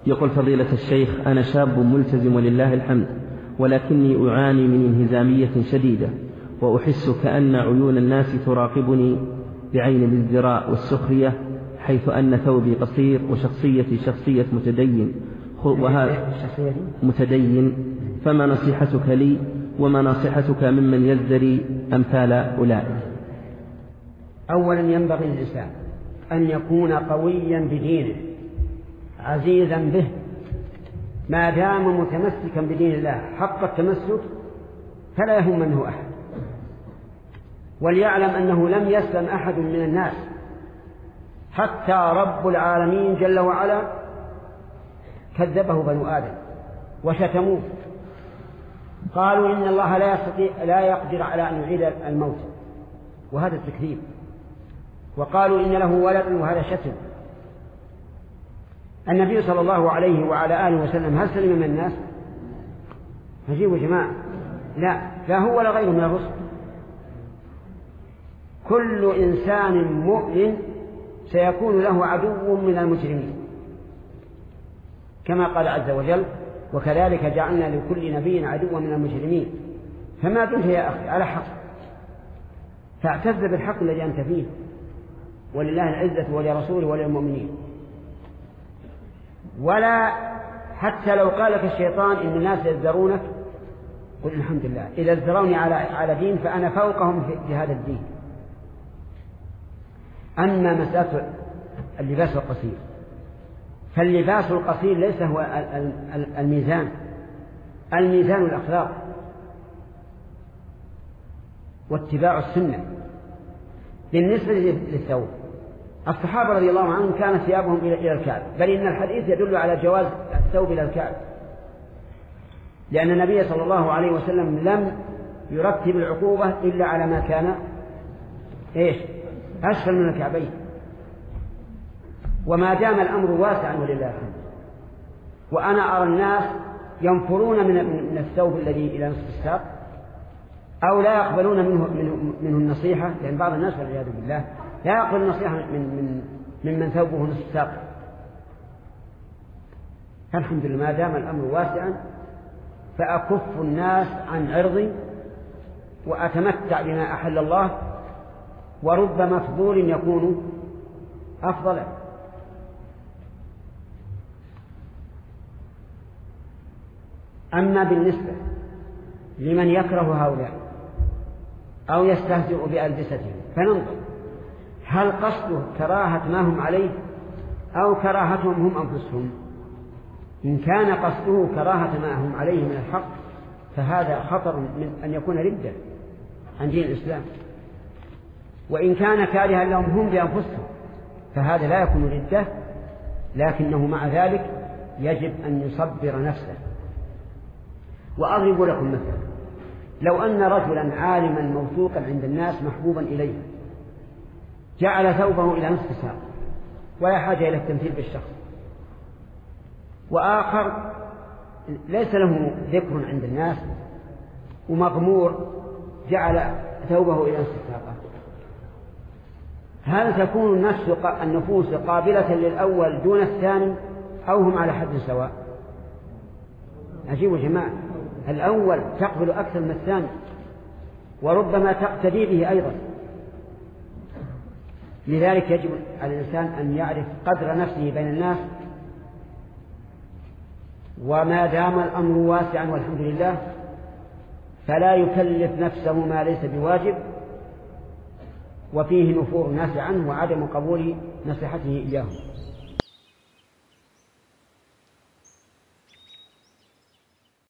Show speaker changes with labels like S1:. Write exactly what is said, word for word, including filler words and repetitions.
S1: يقول فضيلة الشيخ: أنا شاب ملتزم ولله الحمد، ولكني أعاني من انهزامية شديدة، وأحس كأن عيون الناس تراقبني بعين الازدراء والسخرية، حيث أن ثوبي قصير وشخصيتي شخصية متدين وهذا متدين فما نصيحتك لي، وما نصيحتك ممن يزدري أمثال أولئك؟
S2: أولا ينبغي للإنسان أن يكون قويا بدينه عزيزا به، ما دام متمسكا بدين الله حق التمسك فلا يهم منه أحد، وليعلم أنه لم يسلم أحد من الناس، حتى رب العالمين جل وعلا كذبه بنو آدم وشتموه، قالوا إن الله لا يستطيع لا يقدر على أن يعيد الموت، وهذا التكذيب، وقالوا إن له ولد، وهذا شتم. النبي صلى الله عليه وعلى آله وسلم هل سلم من الناس؟ هجيبوا جماعة، لا لا هو ولا غيره من الرسل. كل إنسان مؤمن سيكون له عدو من المجرمين، كما قال عز وجل: وكذلك جعلنا لكل نبي عدوا من المجرمين. فما دمت يا أخي على حق فاعتز بالحق الذي أنت فيه، ولله العزة ولرسوله وللمؤمنين. ولا حتى لو قال لك الشيطان إن الناس يزدرونك، قل الحمد لله إذا ازدروني على على دين فأنا فوقهم في هذا الدين. أما مسألة اللباس القصير، فاللباس القصير ليس هو الميزان، الميزان الأخلاق واتباع السنة. بالنسبة للثوب، الصحابة رضي الله عنهم كانت ثيابهم إلى الكعب، بل إن الحديث يدل على جواز الثوب إلى الكعب، لأن النبي صلى الله عليه وسلم لم يرتب العقوبة إلا على ما كان إيش أسفل من الكعبين. وما دام الأمر واسعا ولله الحمد، وأنا أرى الناس ينفرون من الثوب الذي إلى نصف الساق، أو لا يقبلون منه, منه, منه النصيحة، لأن بعض الناس والعياذ بالله لا يقبل النصيحة من من ممن ثوبه نصف الساق. الحمد لله ما دام الأمر واسعا فأكف الناس عن عرضي وأتمتع بما أحل الله، ورب مفضول يكون أفضل. أما بالنسبة لمن يكره هؤلاء أو يستهزئ بألبستهم فننظر هل قصده كراهة ما هم عليه أو كراهتهم هم أنفسهم. إن كان قصده كراهة ما هم عليه من الحق فهذا خطر من أن يكون ردة عن دين الإسلام، وإن كان كارها لهم هم بأنفسهم فهذا لا يكون ردة، لكنه مع ذلك يجب أن يصبر نفسه. وأضرب لكم مثلا: لو أن رجلا عالما موثوقا عند الناس محبوبا إليه جعل ثوبه إلى نصف ساق ولا حاجة إلى التمثيل بالشخص، وآخر ليس له ذكر عند الناس ومغمور جعل ثوبه إلى نصف ساقه، هل تكون النفس النفوس قابلة للأول دون الثاني أو هم على حد سواء؟ عجيب يا جماعة، الأول تقبل أكثر من الثاني وربما تقتدي به أيضا. لذلك يجب على الإنسان أن يعرف قدر نفسه بين الناس، وما دام الأمر واسعا والحمد لله فلا يكلف نفسه ما ليس بواجب، وفيه نفور الناس عنه وعدم قبول نصيحته إياهم.